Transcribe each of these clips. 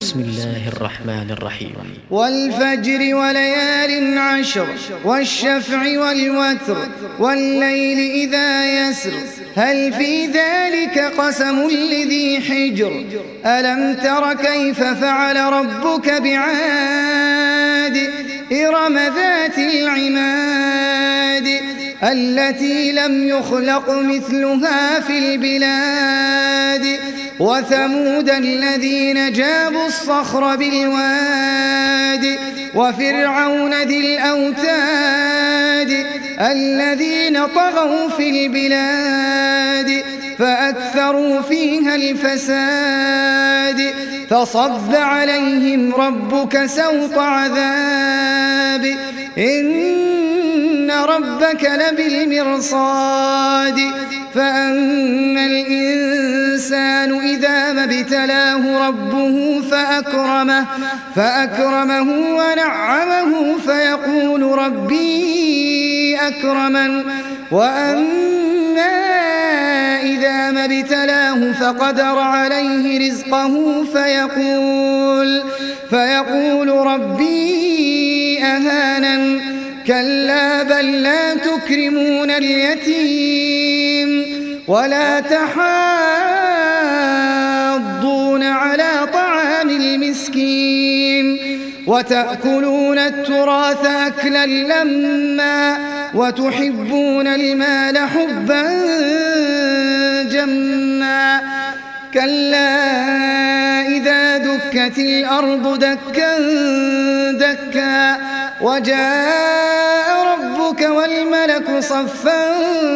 بسم الله الرحمن الرحيم. والفجر وليال عشر والشفع والوتر والليل إذا يسر هل في ذلك قسم لذي حجر ألم تر كيف فعل ربك بعاد إرم ذات العماد التي لم يخلق مثلها في البلاد وثمود الذين جابوا الصخر بالواد وفرعون ذي الأوتاد الذين طغوا في البلاد فأكثروا فيها الفساد فصب عليهم ربك سوط عذاب إن ربك لبالمرصاد فأما الإنسان إذا ما ابتلاه ربه فأكرمه ونعمه فيقول ربي أكرمن وأما إذا ما ابتلاه فقدر عليه رزقه فيقول ربي أهانن كلا بل لا تكرمون اليتيم ولا تحاضون على طعام المسكين وتأكلون التراث أكلا لما وتحبون المال حبا جما كلا إذا دكت الأرض دكا دكا وجاء ربك والملك صفا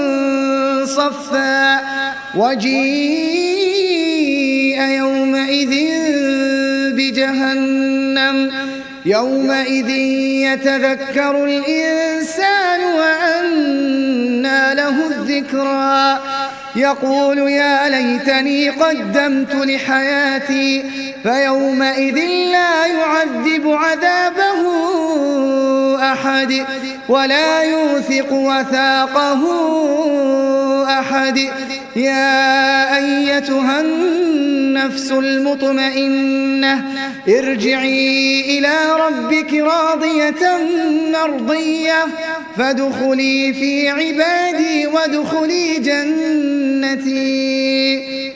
صفا وجيء يومئذ بجهنم يومئذ يتذكر الإنسان وأنى له الذكرى يقول يا ليتني قدمت لحياتي فيومئذ لا يعذب عذابه أحد ولا يوثق وثاقه أحد يا أيتها النفس المطمئنة ارجعي إلى ربك راضية مرضية فادخلي في عبادي وادخلي جنتي.